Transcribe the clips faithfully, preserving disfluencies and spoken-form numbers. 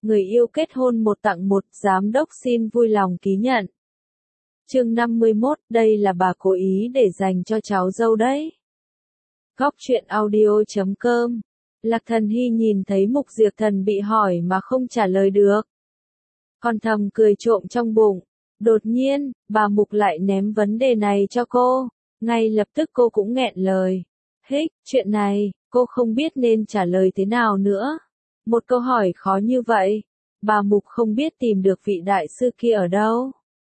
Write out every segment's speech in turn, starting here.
người yêu kết hôn một tặng một, giám đốc xin vui lòng ký nhận. Chương năm mươi mốt, đây là bà cố ý để dành cho cháu dâu đấy. Góc truyện audio chấm com. Lạc Thần Hy nhìn thấy Mục Diệp Thần bị hỏi mà không trả lời được. Còn thầm cười trộm trong bụng. Đột nhiên, bà Mục lại ném vấn đề này cho cô. Ngay lập tức cô cũng nghẹn lời. Hích, chuyện này, cô không biết nên trả lời thế nào nữa. Một câu hỏi khó như vậy, bà Mục không biết tìm được vị đại sư kia ở đâu.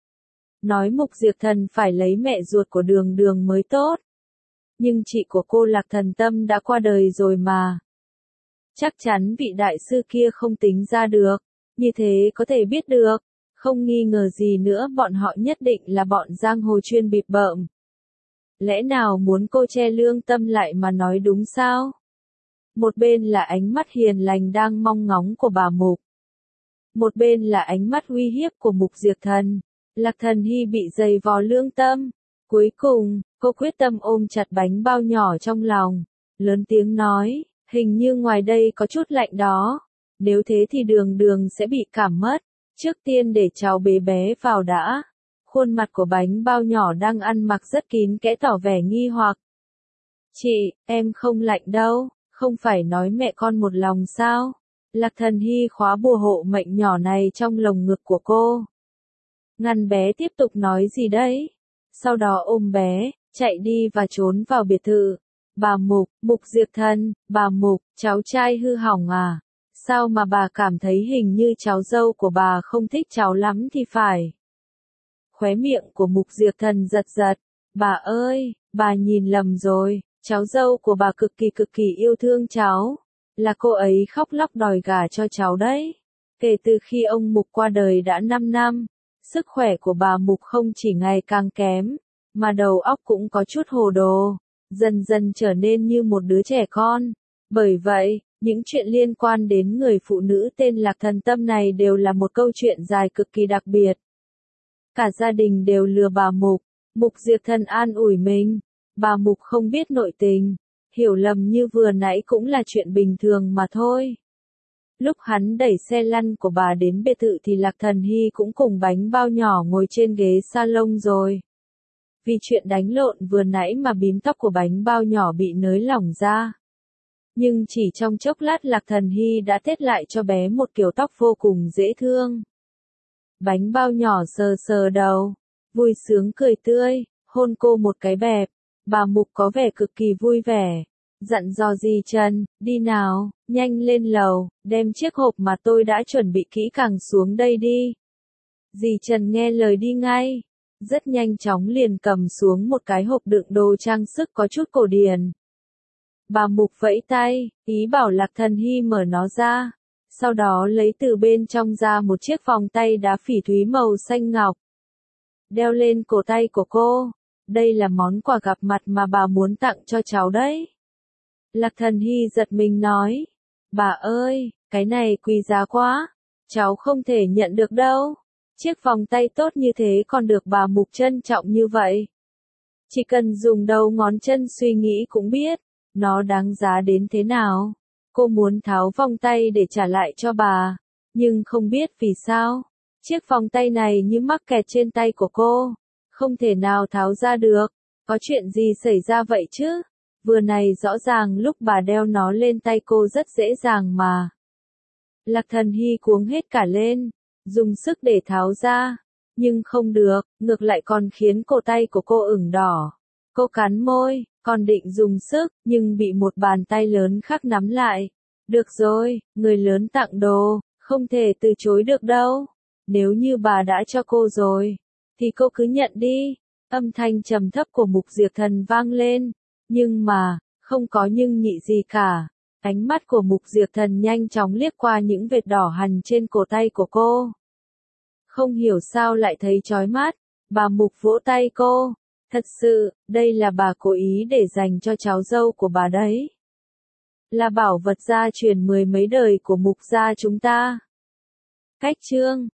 Nói Mục Diệp Thần phải lấy mẹ ruột của Đường Đường mới tốt. Nhưng chị của cô Lạc Thần Tâm đã qua đời rồi mà. Chắc chắn vị đại sư kia không tính ra được, như thế có thể biết được, không nghi ngờ gì nữa bọn họ nhất định là bọn giang hồ chuyên bịp bợm. Lẽ nào muốn cô che lương tâm lại mà nói đúng sao? Một bên là ánh mắt hiền lành đang mong ngóng của bà Mục. Một bên là ánh mắt uy hiếp của Mục Diệp Thần. Lạc Thần Hy bị dày vò lương tâm. Cuối cùng, cô quyết tâm ôm chặt bánh bao nhỏ trong lòng. Lớn tiếng nói, hình như ngoài đây có chút lạnh đó. Nếu thế thì Đường Đường sẽ bị cảm mất. Trước tiên để cháu bế bé vào đã. Khuôn mặt của bánh bao nhỏ đang ăn mặc rất kín kẽ tỏ vẻ nghi hoặc. Chị, em không lạnh đâu, không phải nói mẹ con một lòng sao? Lạc Thần Hy khóa bùa hộ mệnh nhỏ này trong lồng ngực của cô. Ngăn bé tiếp tục nói gì đấy? Sau đó ôm bé, chạy đi và trốn vào biệt thự. Bà Mục, Mục Diệp Thần, bà Mục, cháu trai hư hỏng à? Sao mà bà cảm thấy hình như cháu dâu của bà không thích cháu lắm thì phải? Khóe miệng của Mục Diệp Thần giật giật. Bà ơi, bà nhìn lầm rồi, cháu dâu của bà cực kỳ cực kỳ yêu thương cháu. Là cô ấy khóc lóc đòi gả cho cháu đấy. Kể từ khi ông Mục qua đời đã năm năm, sức khỏe của bà Mục không chỉ ngày càng kém, mà đầu óc cũng có chút hồ đồ, dần dần trở nên như một đứa trẻ con. Bởi vậy, những chuyện liên quan đến người phụ nữ tên Lạc Thần Tâm này đều là một câu chuyện dài cực kỳ đặc biệt. Cả gia đình đều lừa bà Mục. Mục Diệp Thần an ủi mình. Bà Mục không biết nội tình. Hiểu lầm như vừa nãy cũng là chuyện bình thường mà thôi. Lúc hắn đẩy xe lăn của bà đến biệt thự thì Lạc Thần Hy cũng cùng bánh bao nhỏ ngồi trên ghế salon rồi. Vì chuyện đánh lộn vừa nãy mà bím tóc của bánh bao nhỏ bị nới lỏng ra. Nhưng chỉ trong chốc lát Lạc Thần Hy đã tết lại cho bé một kiểu tóc vô cùng dễ thương. Bánh bao nhỏ sờ sờ đầu, vui sướng cười tươi, hôn cô một cái bẹp. Bà Mục có vẻ cực kỳ vui vẻ. Dặn dò dì Trần, đi nào, nhanh lên lầu, đem chiếc hộp mà tôi đã chuẩn bị kỹ càng xuống đây đi. Dì Trần nghe lời đi ngay. Rất nhanh chóng liền cầm xuống một cái hộp đựng đồ trang sức có chút cổ điển. Bà Mục vẫy tay, ý bảo Lạc Thần Hy mở nó ra. Sau đó lấy từ bên trong ra một chiếc vòng tay đá phỉ thúy màu xanh ngọc. Đeo lên cổ tay của cô. Đây là món quà gặp mặt mà bà muốn tặng cho cháu đấy. Lạc Thần Hy giật mình nói. Bà ơi, cái này quý giá quá. Cháu không thể nhận được đâu. Chiếc vòng tay tốt như thế còn được bà Mục trân trọng như vậy. Chỉ cần dùng đầu ngón chân suy nghĩ cũng biết. Nó đáng giá đến thế nào. Cô muốn tháo vòng tay để trả lại cho bà. Nhưng không biết vì sao. Chiếc vòng tay này như mắc kẹt trên tay của cô. Không thể nào tháo ra được. Có chuyện gì xảy ra vậy chứ? Vừa này rõ ràng lúc bà đeo nó lên tay cô rất dễ dàng mà. Lạc Thần Hy cuống hết cả lên. Dùng sức để tháo ra. Nhưng không được, ngược lại còn khiến cổ tay của cô ửng đỏ. Cô cắn môi, còn định dùng sức, nhưng bị một bàn tay lớn khác nắm lại. Được rồi, người lớn tặng đồ, không thể từ chối được đâu. Nếu như bà đã cho cô rồi, thì cô cứ nhận đi. Âm thanh trầm thấp của Mục Diệp Thần vang lên. Nhưng mà, không có nhưng nhị gì cả. Ánh mắt của Mục Diệp Thần nhanh chóng liếc qua những vệt đỏ hằn trên cổ tay của cô. Không hiểu sao lại thấy chói mắt. Bà Mục vỗ tay cô. Thật sự, đây là bà cố ý để dành cho cháu dâu của bà đấy. Là bảo vật gia truyền mười mấy đời của Mục gia chúng ta. Cách chương